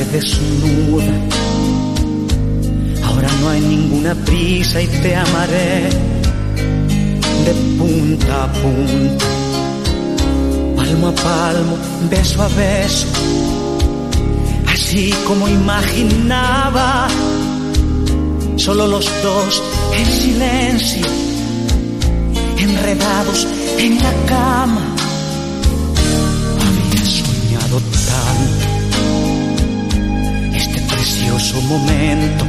desnuda. Ahora no hay ninguna prisa y te amaré de punta a punta, palmo a palmo, beso a beso, así como imaginaba. Solo los dos en silencio, enredados en la cama. Había soñado tanto este precioso momento,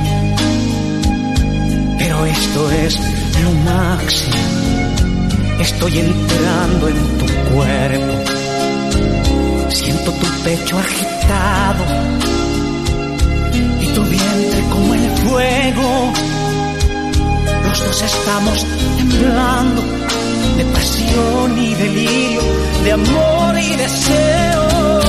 pero esto es lo máximo. Estoy entrando en tu cuerpo, siento tu pecho agitado y tu vientre como el fuego. Los dos estamos temblando de pasión y delirio, de amor y deseo.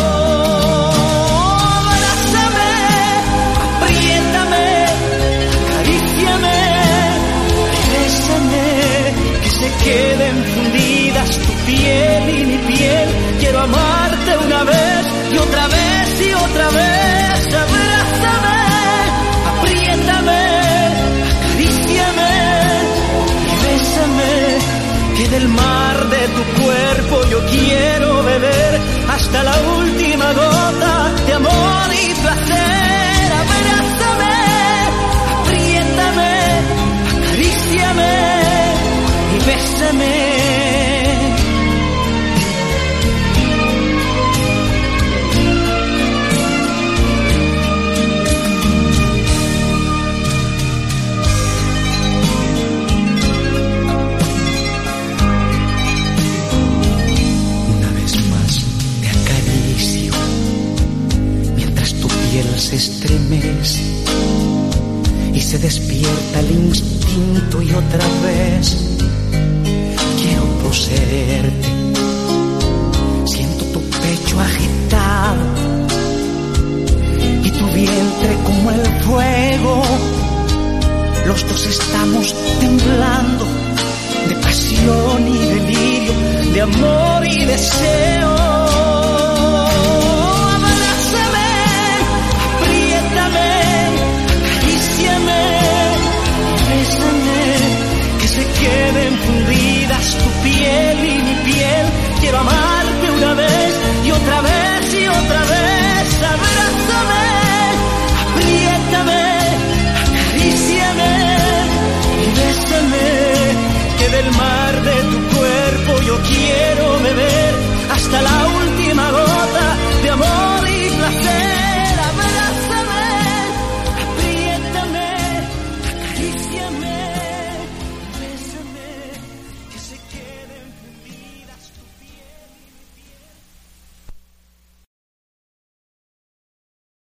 Abrázame, apriétame, acaríciame, bésame, que se queden fundidas tu piel y mi piel. Quiero amarte una vez y otra vez y otra vez. Abrázame, apriétame, acaríciame y bésame, que del mar de tu cuerpo yo quiero beber hasta la última gota de amor y placer. Abrázame, apriétame, acaríciame y bésame. Se estremece y se despierta el instinto y otra vez quiero poseerte. Siento tu pecho agitado y tu vientre como el fuego. Los dos estamos temblando de pasión y delirio, de amor y deseo. Queden fundidas tu piel y mi piel. Quiero amarte una vez y otra vez y otra vez. Abrázame, apriétame, acaríciame y bésame, que del mar de tu cuerpo yo quiero beber hasta la